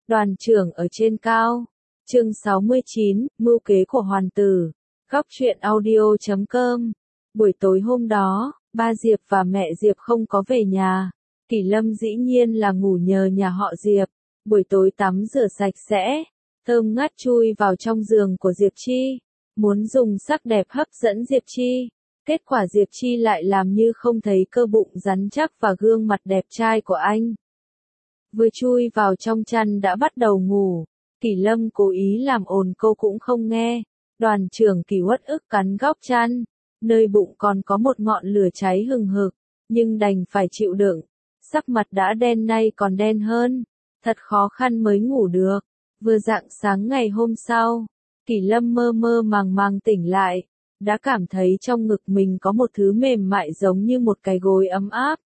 Đoàn trưởng ở trên cao. Chương 69, mưu kế của hoàn tử. Góc truyện audio.com. Buổi tối hôm đó, ba Diệp và mẹ Diệp không có về nhà. Kỷ Lâm dĩ nhiên là ngủ nhờ nhà họ Diệp. Buổi tối tắm rửa sạch sẽ, thơm ngát chui vào trong giường của Diệp Chi. Muốn dùng sắc đẹp hấp dẫn Diệp Chi. Kết quả Diệp Chi lại làm như không thấy cơ bụng rắn chắc và gương mặt đẹp trai của anh. Vừa chui vào trong chăn đã bắt đầu ngủ. Kỷ Lâm cố ý làm ồn cô cũng không nghe. Đoàn trưởng Kỷ uất ức cắn góc chăn. Nơi bụng còn có một ngọn lửa cháy hừng hực. Nhưng đành phải chịu đựng. Sắc mặt đã đen nay còn đen hơn. Thật khó khăn mới ngủ được. Vừa rạng sáng ngày hôm sau, Kỷ Lâm mơ mơ màng màng tỉnh lại. Đã cảm thấy trong ngực mình có một thứ mềm mại giống như một cái gối ấm áp.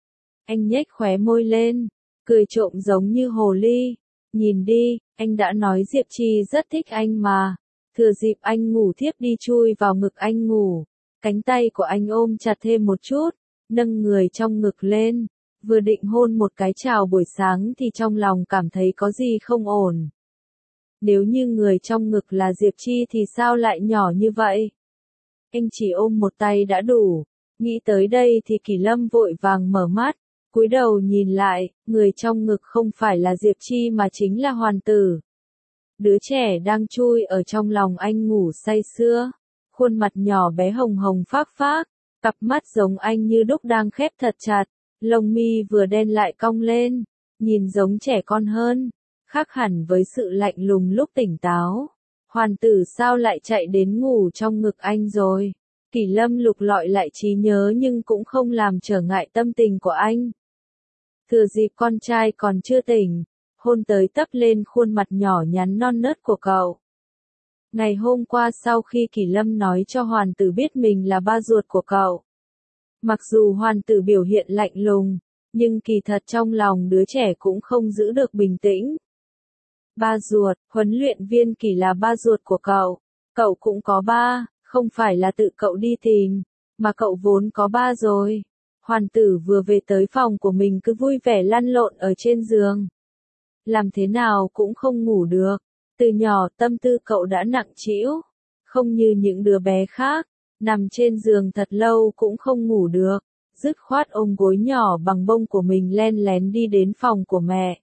Anh nhếch khóe môi lên, cười trộm giống như hồ ly. Nhìn đi, anh đã nói Diệp Chi rất thích anh mà. Thừa dịp anh ngủ thiếp đi chui vào ngực anh ngủ. Cánh tay của anh ôm chặt thêm một chút, nâng người trong ngực lên. Vừa định hôn một cái chào buổi sáng thì trong lòng cảm thấy có gì không ổn. Nếu như người trong ngực là Diệp Chi thì sao lại nhỏ như vậy? Anh chỉ ôm một tay đã đủ. Nghĩ tới đây thì Kỷ Lâm vội vàng mở mắt, cúi đầu nhìn lại, người trong ngực không phải là Diệp Chi mà chính là Hoàn Tử. Đứa trẻ đang chui ở trong lòng anh ngủ say sưa, khuôn mặt nhỏ bé hồng hồng phác phác, cặp mắt giống anh như đúc đang khép thật chặt, lông mi vừa đen lại cong lên, nhìn giống trẻ con hơn, khác hẳn với sự lạnh lùng lúc tỉnh táo. Hoàn Tử sao lại chạy đến ngủ trong ngực anh rồi? Kỷ Lâm lục lọi lại trí nhớ nhưng cũng không làm trở ngại tâm tình của anh. Thừa dịp con trai còn chưa tỉnh, hôn tới tấp lên khuôn mặt nhỏ nhắn non nớt của cậu. Ngày hôm qua sau khi Kỷ Lâm nói cho Hoàn Tử biết mình là ba ruột của cậu. Mặc dù Hoàn Tử biểu hiện lạnh lùng, nhưng kỳ thật trong lòng đứa trẻ cũng không giữ được bình tĩnh. Ba ruột, huấn luyện viên Kỷ là ba ruột của cậu. Cậu cũng có ba, không phải là tự cậu đi tìm, mà cậu vốn có ba rồi. Hoàn Tử vừa về tới phòng của mình cứ vui vẻ lăn lộn ở trên giường. Làm thế nào cũng không ngủ được. Từ nhỏ tâm tư cậu đã nặng trĩu, không như những đứa bé khác, nằm trên giường thật lâu cũng không ngủ được. Dứt khoát ôm gối nhỏ bằng bông của mình len lén đi đến phòng của mẹ.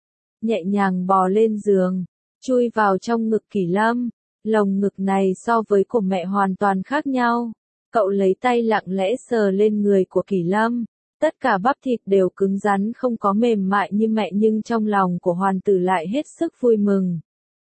Nhẹ nhàng bò lên giường, chui vào trong ngực Kỷ Lâm. Lồng ngực này so với của mẹ hoàn toàn khác nhau. Cậu lấy tay lặng lẽ sờ lên người của Kỷ Lâm. Tất cả bắp thịt đều cứng rắn không có mềm mại như mẹ nhưng trong lòng của Hoàn Tử lại hết sức vui mừng.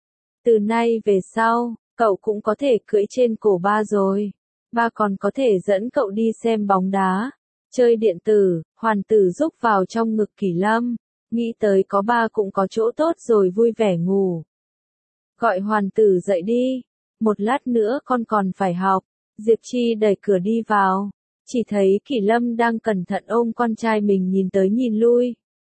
Từ nay về sau, cậu cũng có thể cưỡi trên cổ ba rồi. Ba còn có thể dẫn cậu đi xem bóng đá, chơi điện tử. Hoàn Tử rúc vào trong ngực Kỷ Lâm. Nghĩ tới có ba cũng có chỗ tốt rồi vui vẻ ngủ. Gọi Hoàn Tử dậy đi, một lát nữa con còn phải học. Diệp Chi đẩy cửa đi vào, chỉ thấy Kỷ Lâm đang cẩn thận ôm con trai mình nhìn tới nhìn lui.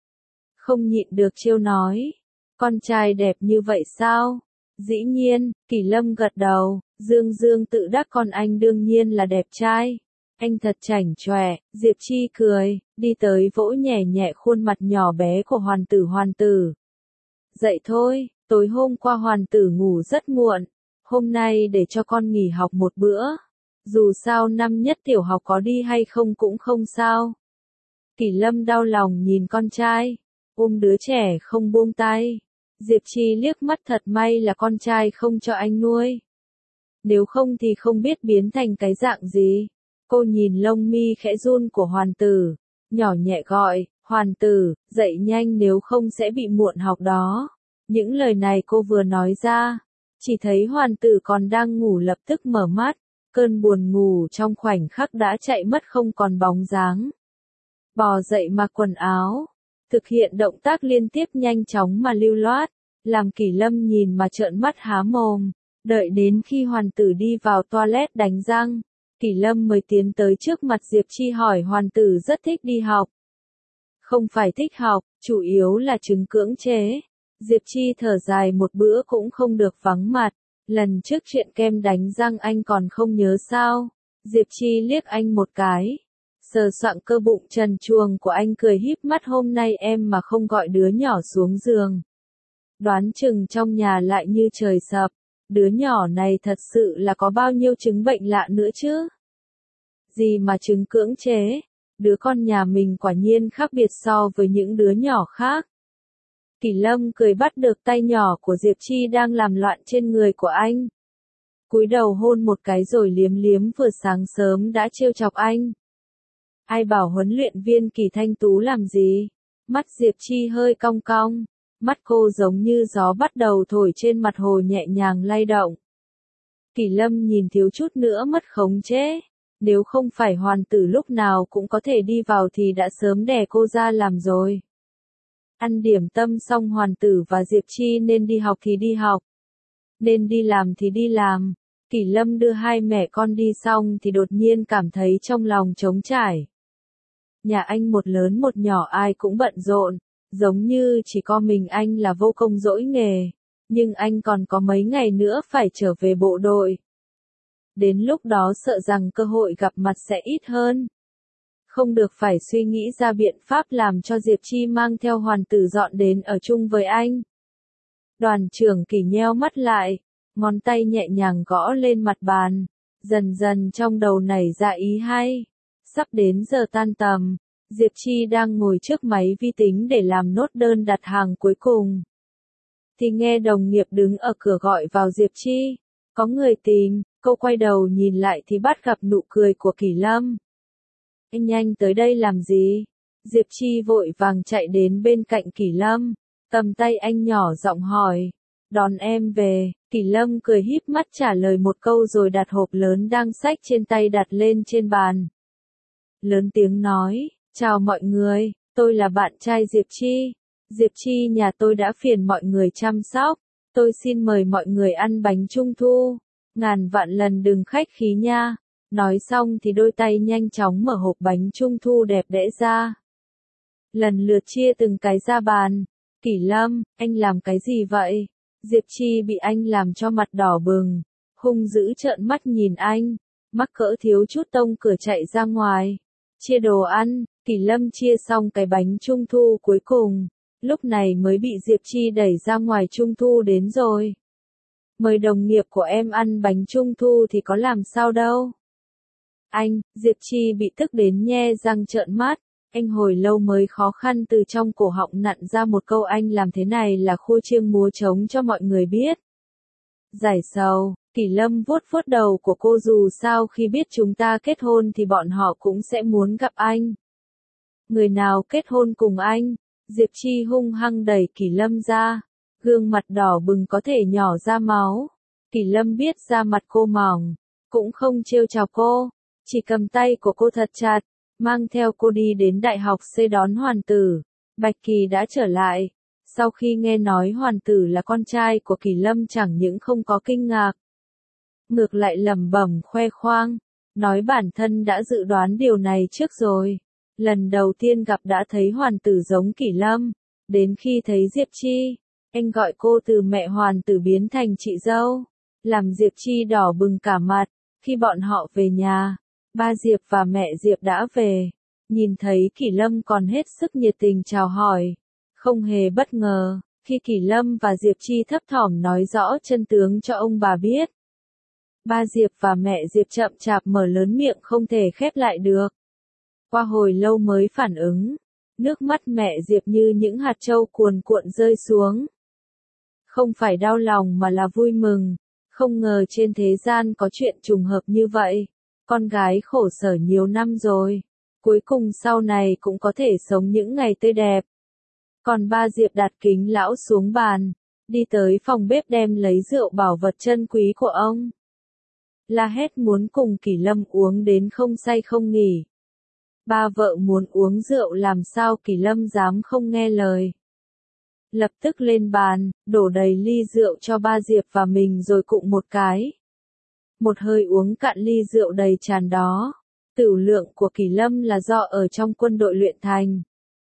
Không nhịn được trêu nói, con trai đẹp như vậy sao? Dĩ nhiên, Kỷ Lâm gật đầu, dương dương tự đắc con anh đương nhiên là đẹp trai. Anh thật chảnh chọe. Diệp Chi cười, đi tới vỗ nhẹ nhẹ khuôn mặt nhỏ bé của Hoàn Tử. Hoàn Tử, dậy thôi, tối hôm qua Hoàn Tử ngủ rất muộn, hôm nay để cho con nghỉ học một bữa. Dù sao năm nhất tiểu học có đi hay không cũng không sao. Kỷ Lâm đau lòng nhìn con trai, ôm đứa trẻ không buông tay. Diệp Chi liếc mắt thật may là con trai không cho anh nuôi. Nếu không thì không biết biến thành cái dạng gì. Cô nhìn lông mi khẽ run của Hoàn Tử, nhỏ nhẹ gọi, Hoàn Tử, dậy nhanh nếu không sẽ bị muộn học đó. Những lời này cô vừa nói ra, chỉ thấy Hoàn Tử còn đang ngủ lập tức mở mắt, cơn buồn ngủ trong khoảnh khắc đã chạy mất không còn bóng dáng. Bò dậy mặc quần áo, thực hiện động tác liên tiếp nhanh chóng mà lưu loát, làm Kỷ Lâm nhìn mà trợn mắt há mồm. Đợi đến khi Hoàn Tử đi vào toilet đánh răng, Kỷ Lâm mới tiến tới trước mặt Diệp Chi hỏi Hoàn Tử rất thích đi học. Không phải thích học, chủ yếu là chứng cưỡng chế. Diệp Chi thở dài một bữa cũng không được vắng mặt. Lần trước chuyện kem đánh răng anh còn không nhớ sao? Diệp Chi liếc anh một cái, sờ soạng cơ bụng trần truồng của anh cười híp mắt, hôm nay em mà không gọi đứa nhỏ xuống giường, Đoán chừng trong nhà lại như trời sập, đứa nhỏ này thật sự là có bao nhiêu chứng bệnh lạ nữa chứ? Gì mà chứng cưỡng chế, đứa con nhà mình quả nhiên khác biệt so với những đứa nhỏ khác. Kỷ Lâm cười bắt được tay nhỏ của Diệp Chi đang làm loạn trên người của anh. Cúi đầu hôn một cái rồi liếm liếm vừa sáng sớm đã trêu chọc anh. Ai bảo huấn luyện viên Kỳ Thanh Tú làm gì? Mắt Diệp Chi hơi cong cong, mắt cô giống như gió bắt đầu thổi trên mặt hồ nhẹ nhàng lay động. Kỷ Lâm nhìn thiếu chút nữa mất khống chế, nếu không phải hoàn tử lúc nào cũng có thể đi vào thì đã sớm đè cô ra làm rồi. Ăn điểm tâm xong hoàn tử và Diệp Chi nên đi học thì đi học, nên đi làm thì đi làm. Kỷ Lâm đưa hai mẹ con đi xong thì đột nhiên cảm thấy trong lòng trống trải. Nhà anh một lớn một nhỏ ai cũng bận rộn, giống như chỉ có mình anh là vô công dỗi nghề, nhưng anh còn có mấy ngày nữa phải trở về bộ đội. Đến lúc đó sợ rằng cơ hội gặp mặt sẽ ít hơn. Không được phải suy nghĩ ra biện pháp làm cho Diệp Chi mang theo hoàn tử dọn đến ở chung với anh. Đoàn trưởng Kỷ nheo mắt lại, ngón tay nhẹ nhàng gõ lên mặt bàn, dần dần trong đầu nảy ra ý hay. Sắp đến giờ tan tầm, Diệp Chi đang ngồi trước máy vi tính để làm nốt đơn đặt hàng cuối cùng. Thì nghe đồng nghiệp đứng ở cửa gọi vào Diệp Chi, có người tìm, cô quay đầu nhìn lại thì bắt gặp nụ cười của Kỷ Lâm. Anh nhanh tới đây làm gì? Diệp Chi vội vàng chạy đến bên cạnh Kỷ Lâm, cầm tay anh nhỏ giọng hỏi. Đón em về, Kỷ Lâm cười híp mắt trả lời một câu rồi đặt hộp lớn đang xách trên tay đặt lên trên bàn. Lớn tiếng nói, chào mọi người, tôi là bạn trai Diệp Chi. Diệp Chi nhà tôi đã phiền mọi người chăm sóc, tôi xin mời mọi người ăn bánh trung thu, ngàn vạn lần đừng khách khí nha. Nói xong thì đôi tay nhanh chóng mở hộp bánh trung thu đẹp đẽ ra. Lần lượt chia từng cái ra bàn. Kỷ Lâm, anh làm cái gì vậy? Diệp Chi bị anh làm cho mặt đỏ bừng, hung dữ trợn mắt nhìn anh, mắc cỡ thiếu chút tông cửa chạy ra ngoài. Chia đồ ăn, Kỷ Lâm chia xong cái bánh trung thu cuối cùng, lúc này mới bị Diệp Chi đẩy ra ngoài. Trung thu đến rồi. Mời đồng nghiệp của em ăn bánh trung thu thì có làm sao đâu. Anh, Diệp Chi bị tức đến nhe răng trợn mắt, anh hồi lâu mới khó khăn từ trong cổ họng nặn ra một câu anh làm thế này là khua chiêng múa trống cho mọi người biết. Giải sầu, Kỷ Lâm vuốt vuốt đầu của cô dù sao khi biết chúng ta kết hôn thì bọn họ cũng sẽ muốn gặp anh. Người nào kết hôn cùng anh? Diệp Chi hung hăng đẩy Kỷ Lâm ra, gương mặt đỏ bừng có thể nhỏ ra máu. Kỷ Lâm biết da mặt cô mỏng, cũng không trêu chọc cô, chỉ cầm tay của cô thật chặt, mang theo cô đi đến đại học C đón hoàn tử. Bạch Kỳ đã trở lại, sau khi nghe nói hoàn tử là con trai của Kỷ Lâm chẳng những không có kinh ngạc, ngược lại lẩm bẩm khoe khoang, nói bản thân đã dự đoán điều này trước rồi. Lần đầu tiên gặp đã thấy hoàn tử giống Kỷ Lâm, đến khi thấy Diệp Chi, anh gọi cô từ mẹ hoàn tử biến thành chị dâu, làm Diệp Chi đỏ bừng cả mặt. Khi bọn họ về nhà, ba Diệp và mẹ Diệp đã về, nhìn thấy Kỷ Lâm còn hết sức nhiệt tình chào hỏi, không hề bất ngờ, khi Kỷ Lâm và Diệp Chi thấp thỏm nói rõ chân tướng cho ông bà biết. Ba Diệp và mẹ Diệp chậm chạp mở lớn miệng không thể khép lại được. Qua hồi lâu mới phản ứng, nước mắt mẹ Diệp như những hạt châu cuồn cuộn rơi xuống. Không phải đau lòng mà là vui mừng, không ngờ trên thế gian có chuyện trùng hợp như vậy. Con gái khổ sở nhiều năm rồi, cuối cùng sau này cũng có thể sống những ngày tươi đẹp. Còn ba Diệp đặt kính lão xuống bàn, đi tới phòng bếp đem lấy rượu bảo vật chân quý của ông. La hét muốn cùng Kỷ Lâm uống đến không say không nghỉ. Ba vợ muốn uống rượu làm sao Kỷ Lâm dám không nghe lời. Lập tức lên bàn, đổ đầy ly rượu cho ba Diệp và mình rồi cụng một cái. Một hơi uống cạn ly rượu đầy tràn đó. Tửu lượng của Kỷ Lâm là do ở trong quân đội luyện thành.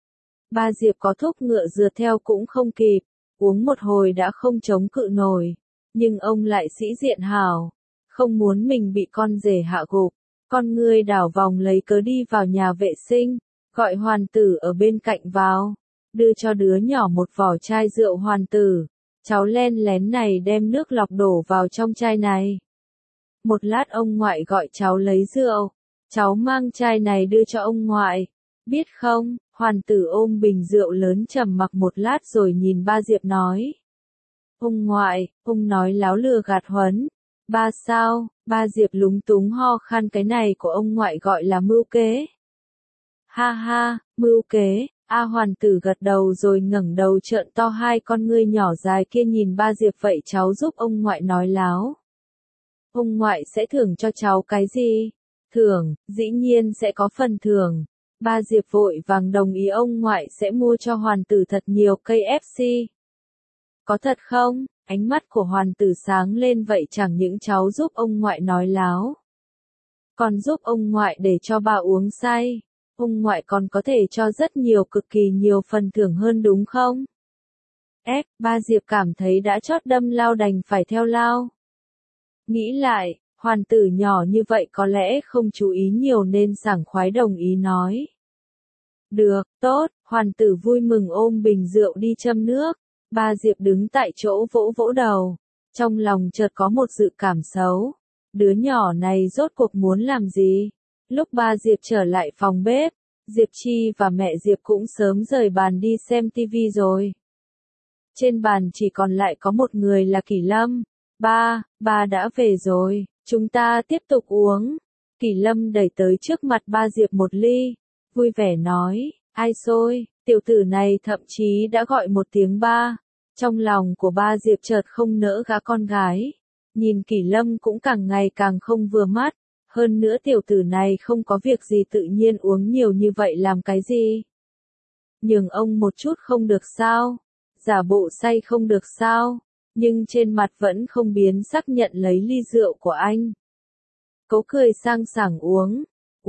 Ba Diệp có thúc ngựa dừa theo cũng không kịp, uống một hồi đã không chống cự nổi. Nhưng ông lại sĩ diện hảo, không muốn mình bị con rể hạ gục. Con ngươi đảo vòng lấy cớ đi vào nhà vệ sinh, gọi hoàn tử ở bên cạnh vào, đưa cho đứa nhỏ một vỏ chai rượu hoàn tử. cháu len lén này đem nước lọc đổ vào trong chai này. Một lát ông ngoại gọi cháu lấy rượu, cháu mang chai này đưa cho ông ngoại. Biết không, hoàn tử ôm bình rượu lớn trầm mặc một lát rồi nhìn ba Diệp nói. Ông ngoại, ông nói láo lừa gạt huấn. Ba sao, ba Diệp lúng túng ho khan, cái này của ông ngoại gọi là mưu kế. Ha ha, mưu kế. Hoàn tử gật đầu rồi ngẩng đầu trợn to hai con ngươi nhỏ dài kia nhìn ba Diệp, vậy cháu giúp ông ngoại nói láo. Ông ngoại sẽ thưởng cho cháu cái gì? Thưởng, dĩ nhiên sẽ có phần thưởng. Ba Diệp vội vàng đồng ý, ông ngoại sẽ mua cho hoàn tử thật nhiều cây FC. Có thật không? Ánh mắt của hoàn tử sáng lên, vậy chẳng những cháu giúp ông ngoại nói láo, còn giúp ông ngoại để cho bà uống say. Ông ngoại còn có thể cho rất nhiều, cực kỳ nhiều phần thưởng hơn đúng không? Ba Diệp cảm thấy đã chót đâm lao đành phải theo lao. Nghĩ lại, hoàn tử nhỏ như vậy có lẽ không chú ý nhiều nên sảng khoái đồng ý nói. Được, tốt, hoàn tử vui mừng ôm bình rượu đi châm nước. Ba Diệp đứng tại chỗ vỗ vỗ đầu, trong lòng chợt có một dự cảm xấu. Đứa nhỏ này rốt cuộc muốn làm gì? Lúc ba Diệp trở lại phòng bếp, Diệp Chi và mẹ Diệp cũng sớm rời bàn đi xem tivi rồi. Trên bàn chỉ còn lại có một người là Kỷ Lâm. Ba đã về rồi, chúng ta tiếp tục uống. Kỷ Lâm đẩy tới trước mặt ba Diệp một ly, vui vẻ nói, ai xôi, tiểu tử này thậm chí đã gọi một tiếng ba. Trong lòng của ba Diệp chợt không nỡ gã con gái. Nhìn Kỷ Lâm cũng càng ngày càng không vừa mắt. Hơn nữa tiểu tử này không có việc gì tự nhiên uống nhiều như vậy làm cái gì? Nhường ông một chút không được sao? Giả bộ say không được sao? Nhưng trên mặt vẫn không biến sắc nhận lấy ly rượu của anh. Cố cười sang sảng uống.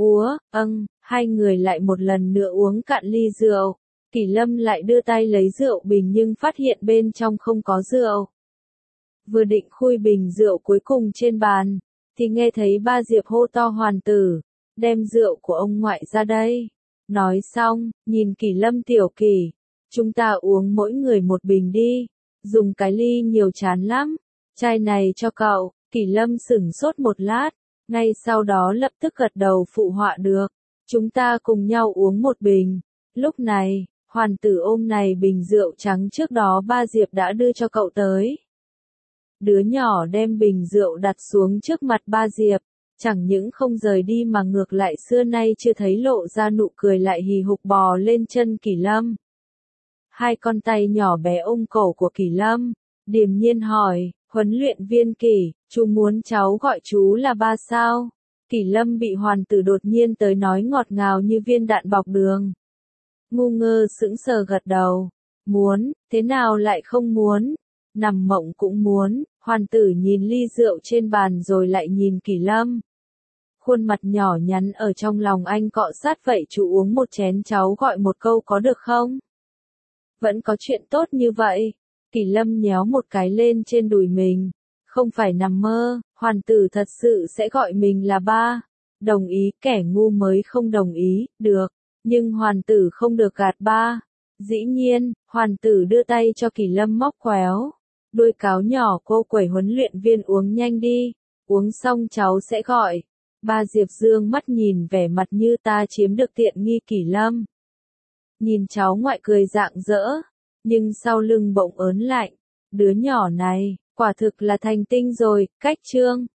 Hai người lại một lần nữa uống cạn ly rượu. Kỷ Lâm lại đưa tay lấy rượu bình nhưng phát hiện bên trong không có rượu. Vừa định khui bình rượu cuối cùng trên bàn, thì nghe thấy ba Diệp hô to, hoàn tử, đem rượu của ông ngoại ra đây. Nói xong, nhìn Kỷ Lâm, tiểu Kỷ, chúng ta uống mỗi người một bình đi, dùng cái ly nhiều chán lắm, chai này cho cậu. Kỷ Lâm sửng sốt một lát, ngay sau đó lập tức gật đầu phụ họa được, chúng ta cùng nhau uống một bình. Lúc này, hoàn tử ôm này bình rượu trắng trước đó ba Diệp đã đưa cho cậu tới. Đứa nhỏ đem bình rượu đặt xuống trước mặt ba Diệp, chẳng những không rời đi mà ngược lại xưa nay chưa thấy lộ ra nụ cười, lại hì hục bò lên chân Kỷ Lâm. Hai con tay nhỏ bé ôm cổ của Kỷ Lâm, điềm nhiên hỏi, huấn luyện viên Kỷ, chú muốn cháu gọi chú là ba sao? Kỷ Lâm bị hoàn tử đột nhiên tới nói ngọt ngào như viên đạn bọc đường. Ngu ngơ sững sờ gật đầu, muốn, thế nào lại không muốn? Nằm mộng cũng muốn. Hoàn tử nhìn ly rượu trên bàn rồi lại nhìn Kỷ Lâm. Khuôn mặt nhỏ nhắn ở trong lòng anh cọ sát, vậy chú uống một chén, cháu gọi một câu có được không? Vẫn có chuyện tốt như vậy. Kỷ Lâm nhéo một cái lên trên đùi mình. Không phải nằm mơ, hoàn tử thật sự sẽ gọi mình là ba. Đồng ý, kẻ ngu mới không đồng ý, được. Nhưng hoàn tử không được gạt ba. Dĩ nhiên, hoàn tử đưa tay cho Kỷ Lâm móc quéo. Đôi cáo nhỏ cô quẩy, huấn luyện viên uống nhanh đi, uống xong cháu sẽ gọi. Ba Diệp dương mắt nhìn vẻ mặt như ta chiếm được tiện nghi Kỷ Lâm. Nhìn cháu ngoại cười rạng rỡ, nhưng sau lưng bỗng ớn lạnh. Đứa nhỏ này, quả thực là thành tinh rồi. Cách chương